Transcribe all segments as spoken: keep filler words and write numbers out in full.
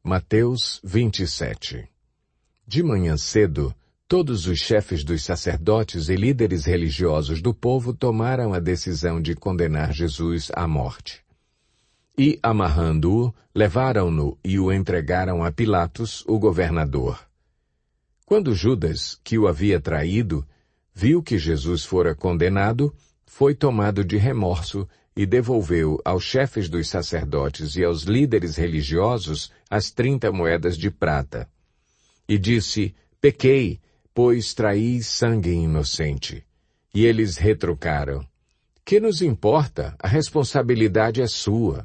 Mateus vinte e sete. De manhã cedo, todos os chefes dos sacerdotes e líderes religiosos do povo tomaram a decisão de condenar Jesus à morte. E, amarrando-o, levaram-no e o entregaram a Pilatos, o governador. Quando Judas, que o havia traído, viu que Jesus fora condenado, foi tomado de remorso e devolveu aos chefes dos sacerdotes e aos líderes religiosos as trinta moedas de prata. E disse, pequei, pois traí sangue inocente. E eles retrucaram, que nos importa? A responsabilidade é sua.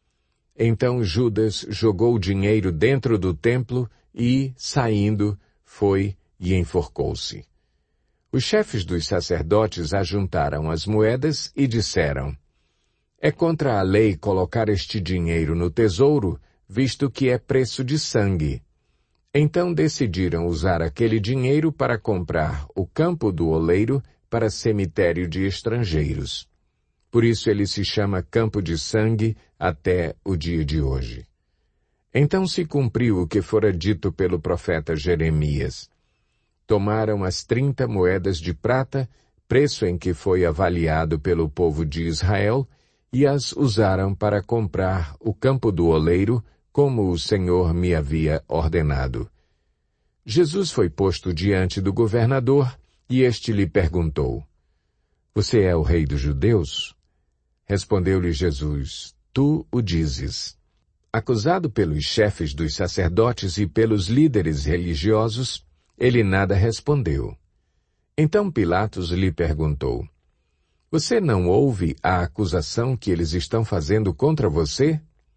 Então Judas jogou o dinheiro dentro do templo e, saindo, foi e enforcou-se. Os chefes dos sacerdotes ajuntaram as moedas e disseram, é contra a lei colocar este dinheiro no tesouro, visto que é preço de sangue. Então decidiram usar aquele dinheiro para comprar o campo do oleiro para cemitério de estrangeiros. Por isso ele se chama Campo de Sangue até o dia de hoje. Então se cumpriu o que fora dito pelo profeta Jeremias. Tomaram as trinta moedas de prata, preço em que foi avaliado pelo povo de Israel, e as usaram para comprar o campo do oleiro, como o Senhor me havia ordenado. Jesus foi posto diante do governador, e este lhe perguntou, você é o rei dos judeus? Respondeu-lhe Jesus, tu o dizes. Acusado pelos chefes dos sacerdotes e pelos líderes religiosos, ele nada respondeu. Então Pilatos lhe perguntou, você não ouve a acusação que eles estão fazendo contra você?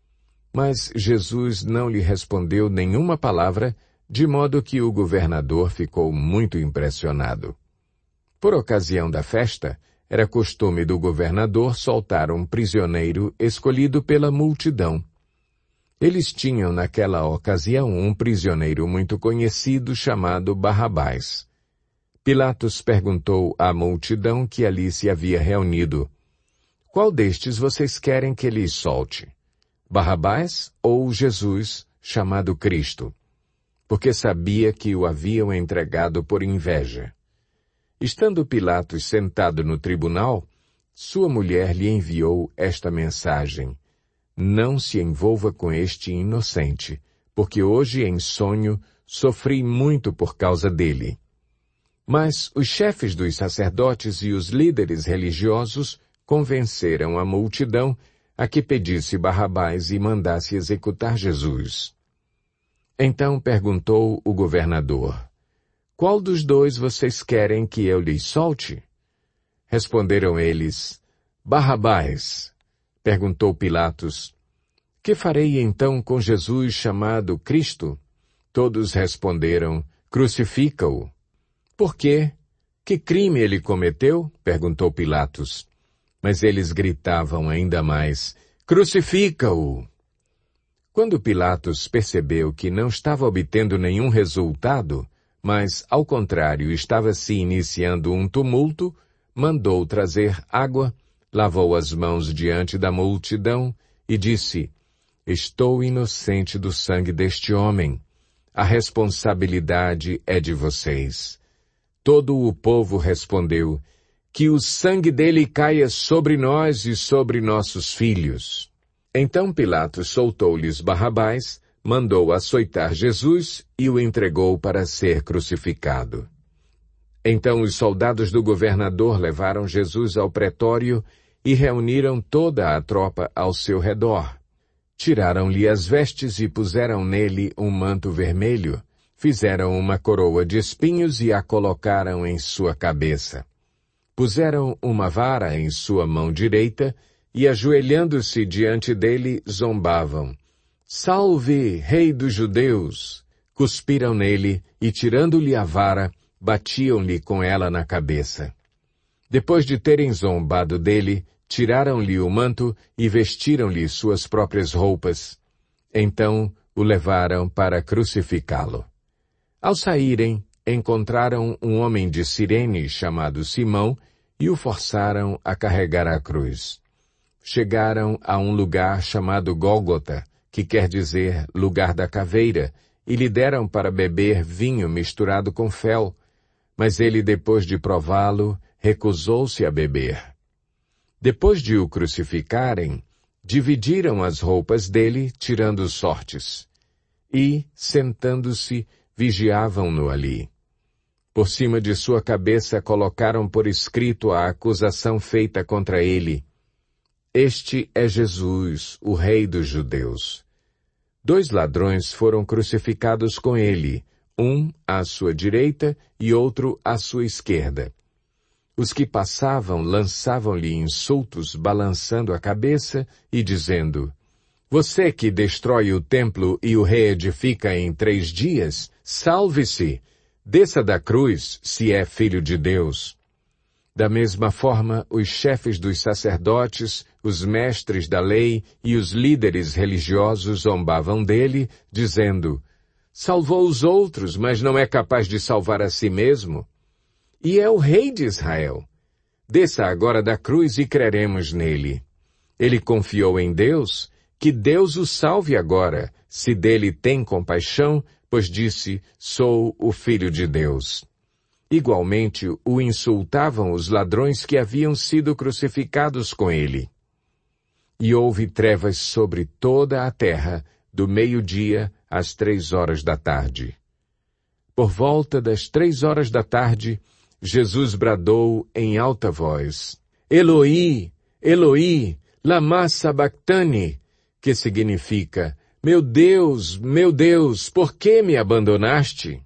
Mas Jesus não lhe respondeu nenhuma palavra, de modo que o governador ficou muito impressionado. Por ocasião da festa, era costume do governador soltar um prisioneiro escolhido pela multidão. Eles tinham naquela ocasião um prisioneiro muito conhecido chamado Barrabás. Pilatos perguntou à multidão que ali se havia reunido, qual destes vocês querem que lhes solte? Barrabás ou Jesus, chamado Cristo? Porque sabia que o haviam entregado por inveja. Estando Pilatos sentado no tribunal, sua mulher lhe enviou esta mensagem, não se envolva com este inocente, porque hoje em sonho sofri muito por causa dele. Mas os chefes dos sacerdotes e os líderes religiosos convenceram a multidão a que pedisse Barrabás e mandasse executar Jesus. Então perguntou o governador, qual dos dois vocês querem que eu lhes solte? Responderam eles, Barrabás. Perguntou Pilatos, que farei então com Jesus chamado Cristo? Todos responderam, crucifica-o. Por quê? Que crime ele cometeu? Perguntou Pilatos. Mas eles gritavam ainda mais, crucifica-o! Quando Pilatos percebeu que não estava obtendo nenhum resultado, mas, ao contrário, estava se iniciando um tumulto, mandou trazer água, lavou as mãos diante da multidão e disse, estou inocente do sangue deste homem. A responsabilidade é de vocês. Todo o povo respondeu, que o sangue dele caia sobre nós e sobre nossos filhos. Então Pilatos soltou-lhes Barrabás, mandou açoitar Jesus e o entregou para ser crucificado. Então os soldados do governador levaram Jesus ao pretório e reuniram toda a tropa ao seu redor. Tiraram-lhe as vestes e puseram nele um manto vermelho, fizeram uma coroa de espinhos e a colocaram em sua cabeça. Puseram uma vara em sua mão direita e, ajoelhando-se diante dele, zombavam. Salve, rei dos judeus! Cuspiram nele e, tirando-lhe a vara, batiam-lhe com ela na cabeça. Depois de terem zombado dele, tiraram-lhe o manto e vestiram-lhe suas próprias roupas. Então o levaram para crucificá-lo. Ao saírem, encontraram um homem de Cirene chamado Simão e o forçaram a carregar a cruz. Chegaram a um lugar chamado Gólgota, que quer dizer lugar da caveira, e lhe deram para beber vinho misturado com fel, mas ele, depois de prová-lo, recusou-se a beber. Depois de o crucificarem, dividiram as roupas dele, tirando sortes, e, sentando-se, vigiavam-no ali. Por cima de sua cabeça colocaram por escrito a acusação feita contra ele: Este é Jesus, o Rei dos Judeus. Dois ladrões foram crucificados com ele, um à sua direita e outro à sua esquerda. Os que passavam lançavam-lhe insultos, balançando a cabeça e dizendo: Você que destrói o templo e o reedifica em três dias, salve-se! Desça da cruz, se é filho de Deus. Da mesma forma, os chefes dos sacerdotes, os mestres da lei e os líderes religiosos zombavam dele, dizendo: Salvou os outros, mas não é capaz de salvar a si mesmo. E é o rei de Israel. Desça agora da cruz e creremos nele. Ele confiou em Deus, que Deus o salve agora, se dele tem compaixão, pois disse: Sou o Filho de Deus. Igualmente, o insultavam os ladrões que haviam sido crucificados com ele. E houve trevas sobre toda a terra, do meio-dia às três horas da tarde. Por volta das três horas da tarde, Jesus bradou em alta voz: Eloi, Eloi, lama sabactani, que significa: Meu Deus, meu Deus, por que me abandonaste?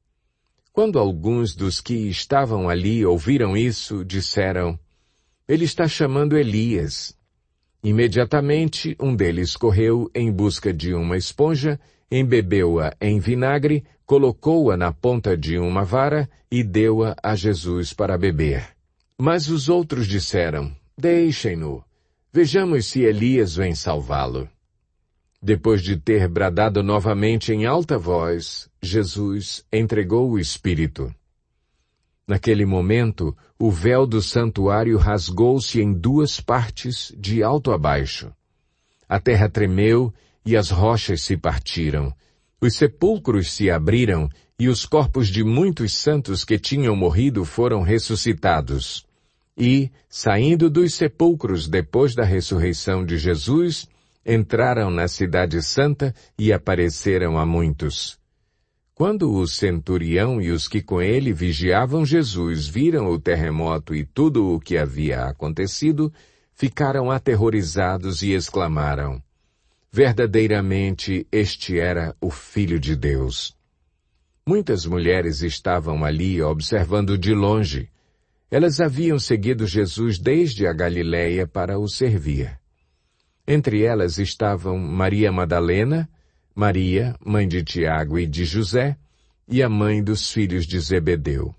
Quando alguns dos que estavam ali ouviram isso, disseram: Ele está chamando Elias. Imediatamente, um deles correu em busca de uma esponja, embebeu-a em vinagre, colocou-a na ponta de uma vara e deu-a a Jesus para beber. Mas os outros disseram: Deixem-no. Vejamos se Elias vem salvá-lo. Depois de ter bradado novamente em alta voz, Jesus entregou o Espírito. Naquele momento, o véu do santuário rasgou-se em duas partes, de alto a baixo. A terra tremeu e as rochas se partiram. Os sepulcros se abriram e os corpos de muitos santos que tinham morrido foram ressuscitados. E, saindo dos sepulcros depois da ressurreição de Jesus, entraram na cidade santa e apareceram a muitos. Quando o centurião e os que com ele vigiavam Jesus viram o terremoto e tudo o que havia acontecido, ficaram aterrorizados e exclamaram: Verdadeiramente este era o Filho de Deus. Muitas mulheres estavam ali observando de longe. Elas haviam seguido Jesus desde a Galileia para o servir. Entre elas estavam Maria Madalena, Maria, mãe de Tiago e de José, e a mãe dos filhos de Zebedeu.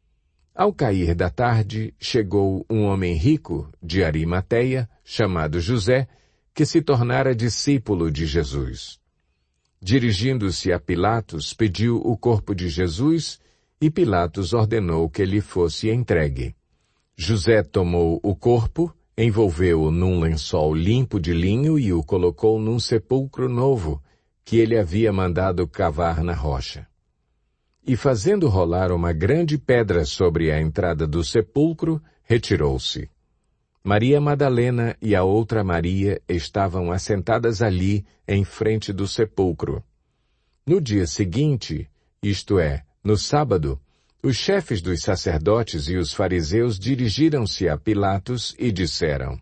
Ao cair da tarde, chegou um homem rico, de Arimateia, chamado José, que se tornara discípulo de Jesus. Dirigindo-se a Pilatos, pediu o corpo de Jesus, e Pilatos ordenou que lhe fosse entregue. José tomou o corpo, envolveu-o num lençol limpo de linho e o colocou num sepulcro novo, que ele havia mandado cavar na rocha. E fazendo rolar uma grande pedra sobre a entrada do sepulcro, retirou-se. Maria Madalena e a outra Maria estavam assentadas ali, em frente do sepulcro. No dia seguinte, isto é, no sábado, os chefes dos sacerdotes e os fariseus dirigiram-se a Pilatos e disseram: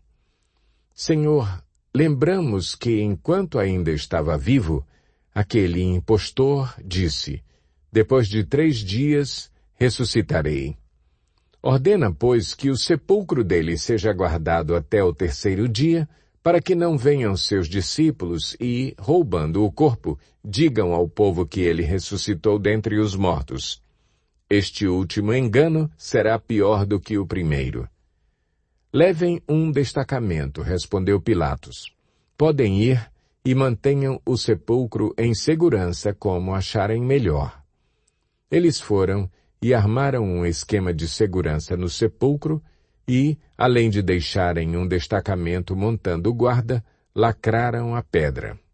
Senhor, lembramos que, enquanto ainda estava vivo, aquele impostor disse: Depois de três dias, ressuscitarei. Ordena, pois, que o sepulcro dele seja guardado até o terceiro dia, para que não venham seus discípulos e, roubando o corpo, digam ao povo que ele ressuscitou dentre os mortos. Este último engano será pior do que o primeiro. Levem um destacamento, respondeu Pilatos. Podem ir e mantenham o sepulcro em segurança como acharem melhor. Eles foram e armaram um esquema de segurança no sepulcro e, além de deixarem um destacamento montando guarda, lacraram a pedra.